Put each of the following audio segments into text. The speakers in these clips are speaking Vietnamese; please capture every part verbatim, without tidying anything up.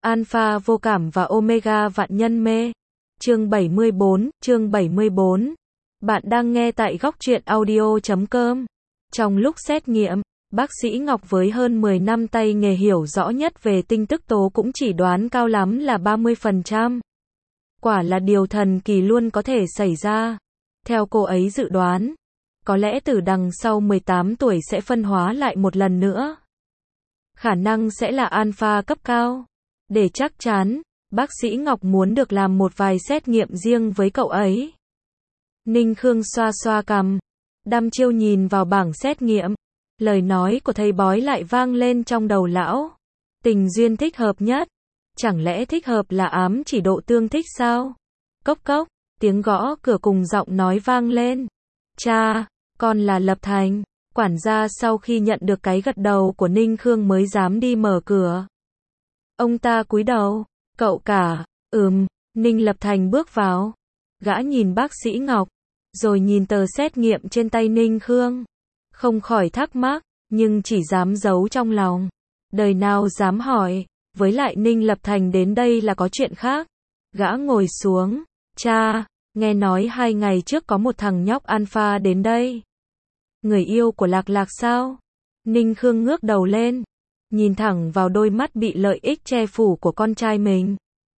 Alpha vô cảm và Omega vạn nhân mê. Chương bảy mươi bốn, chương bảy mươi bốn. Bạn đang nghe tại góc truyện audio chấm com. Trong lúc xét nghiệm, bác sĩ Ngọc với hơn mười năm tay nghề hiểu rõ nhất về tinh tức tố cũng chỉ đoán cao lắm là ba mươi phần trăm. Quả là điều thần kỳ luôn có thể xảy ra. Theo cô ấy dự đoán, có lẽ Tử Đằng sau mười tám tuổi sẽ phân hóa lại một lần nữa. Khả năng sẽ là alpha cấp cao. Để chắc chắn, bác sĩ Ngọc muốn được làm một vài xét nghiệm riêng với cậu ấy. Ninh Khương xoa xoa cằm, đăm chiêu nhìn vào bảng xét nghiệm. Lời nói của thầy bói lại vang lên trong đầu lão. Tình duyên thích hợp nhất. Chẳng lẽ thích hợp là ám chỉ độ tương thích sao? Cốc cốc, tiếng gõ cửa cùng giọng nói vang lên. Cha, con là Lập Thành. Quản gia sau khi nhận được cái gật đầu của Ninh Khương mới dám đi mở cửa. Ông ta cúi đầu, cậu cả, ừm, Ninh Lập Thành bước vào. Gã nhìn bác sĩ Ngọc, rồi nhìn tờ xét nghiệm trên tay Ninh Khương. Không khỏi thắc mắc, nhưng chỉ dám giấu trong lòng. Đời nào dám hỏi, với lại Ninh Lập Thành đến đây là có chuyện khác. Gã ngồi xuống, cha, nghe nói hai ngày trước có một thằng nhóc alpha đến đây. Người yêu của Lạc Lạc sao? Ninh Khương ngước đầu lên, nhìn thẳng vào đôi mắt bị lợi ích che phủ của con trai mình.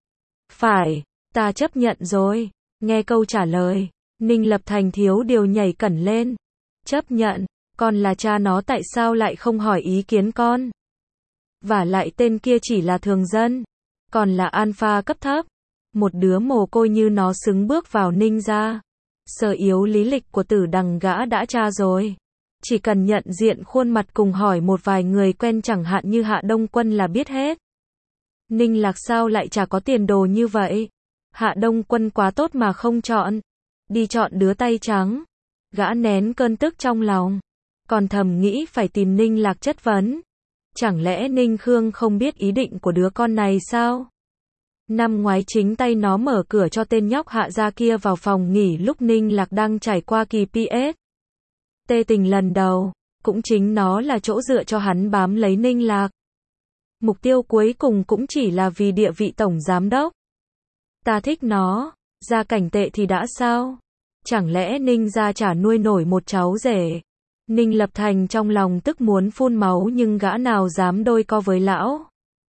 Phải, ta chấp nhận rồi. Nghe câu trả lời, Ninh Lập Thành thiếu điều nhảy cẩn lên. Chấp nhận, con là cha nó tại sao lại không hỏi ý kiến con? Vả lại tên kia chỉ là thường dân, còn là alpha cấp thấp. Một đứa mồ côi như nó xứng bước vào Ninh gia. Sở yếu lý lịch của Tử Đằng gã đã tra rồi. Chỉ cần nhận diện khuôn mặt cùng hỏi một vài người quen chẳng hạn như Hạ Đông Quân là biết hết. Ninh Lạc sao lại chả có tiền đồ như vậy? Hạ Đông Quân quá tốt mà không chọn. Đi chọn đứa tay trắng. Gã nén cơn tức trong lòng. Còn thầm nghĩ phải tìm Ninh Lạc chất vấn. Chẳng lẽ Ninh Khương không biết ý định của đứa con này sao? Năm ngoái chính tay nó mở cửa cho tên nhóc Hạ gia kia vào phòng nghỉ lúc Ninh Lạc đang trải qua kỳ pê ét. Tê tình lần đầu, cũng chính nó là chỗ dựa cho hắn bám lấy Ninh Lạc. Mục tiêu cuối cùng cũng chỉ là vì địa vị tổng giám đốc. Ta thích nó, gia cảnh tệ thì đã sao? Chẳng lẽ Ninh gia chả nuôi nổi một cháu rể? Ninh Lập Thành trong lòng tức muốn phun máu nhưng gã nào dám đôi co với lão.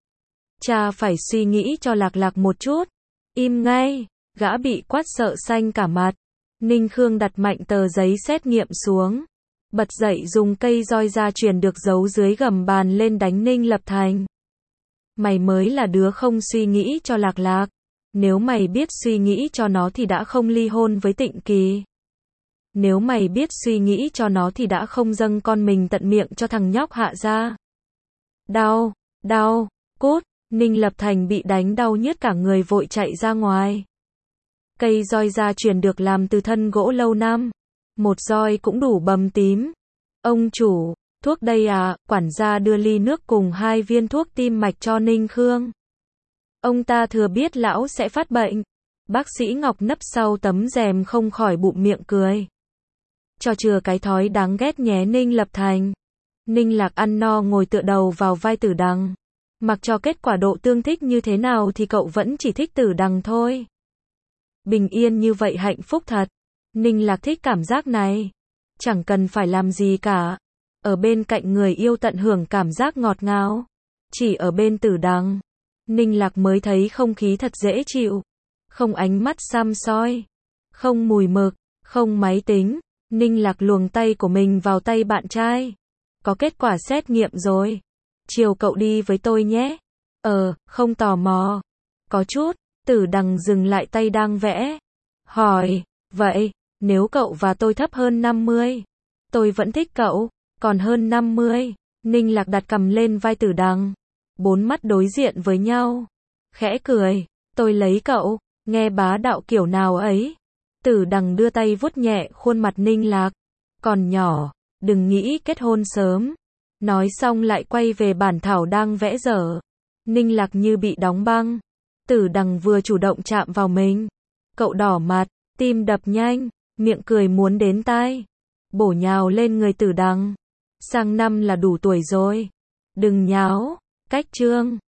Cha phải suy nghĩ cho Lạc Lạc một chút. Im ngay, gã bị quát sợ xanh cả mặt. Ninh Khương đặt mạnh tờ giấy xét nghiệm xuống. Bật dậy dùng cây roi gia truyền được giấu dưới gầm bàn lên đánh Ninh Lập Thành. Mày mới là đứa không suy nghĩ cho Lạc Lạc. Nếu mày biết suy nghĩ cho nó thì đã không ly hôn với Tịnh Kỳ. Nếu mày biết suy nghĩ cho nó thì đã không dâng con mình tận miệng cho thằng nhóc Hạ gia. Đau, đau, cút. Ninh Lập Thành bị đánh đau nhức cả người vội chạy ra ngoài. Cây roi gia truyền được làm từ thân gỗ lâu năm. Một roi cũng đủ bầm tím. Ông chủ, thuốc đây à? Quản gia đưa ly nước cùng hai viên thuốc tim mạch cho Ninh Khương. Ông ta thừa biết lão sẽ phát bệnh. Bác sĩ Ngọc nấp sau tấm rèm không khỏi bụm miệng cười. Cho chừa cái thói đáng ghét nhé Ninh Lập Thành. Ninh Lạc ăn no ngồi tựa đầu vào vai Tử Đằng. Mặc cho kết quả độ tương thích như thế nào thì cậu vẫn chỉ thích Tử Đằng thôi. Bình yên như vậy hạnh phúc thật. Ninh Lạc thích cảm giác này. Chẳng cần phải làm gì cả. Ở bên cạnh người yêu tận hưởng cảm giác ngọt ngào. Chỉ ở bên Tử Đằng, Ninh Lạc mới thấy không khí thật dễ chịu. Không ánh mắt xăm soi. Không mùi mực. Không máy tính. Ninh Lạc luồng tay của mình vào tay bạn trai. Có kết quả xét nghiệm rồi. Chiều cậu đi với tôi nhé. Ờ, không tò mò. Có chút. Tử Đằng dừng lại tay đang vẽ. Hỏi, vậy, nếu cậu và tôi thấp hơn năm mươi, tôi vẫn thích cậu, còn hơn năm mươi. Ninh Lạc đặt cằm lên vai Tử Đằng. Bốn mắt đối diện với nhau. Khẽ cười, tôi lấy cậu, nghe bá đạo kiểu nào ấy. Tử Đằng đưa tay vuốt nhẹ khuôn mặt Ninh Lạc. Còn nhỏ, đừng nghĩ kết hôn sớm. Nói xong lại quay về bản thảo đang vẽ dở. Ninh Lạc như bị đóng băng. Tử Đằng vừa chủ động chạm vào mình. Cậu đỏ mặt, tim đập nhanh, miệng cười muốn đến tai. Bổ nhào lên người Tử Đằng. Sang năm là đủ tuổi rồi. Đừng nháo, cách chương.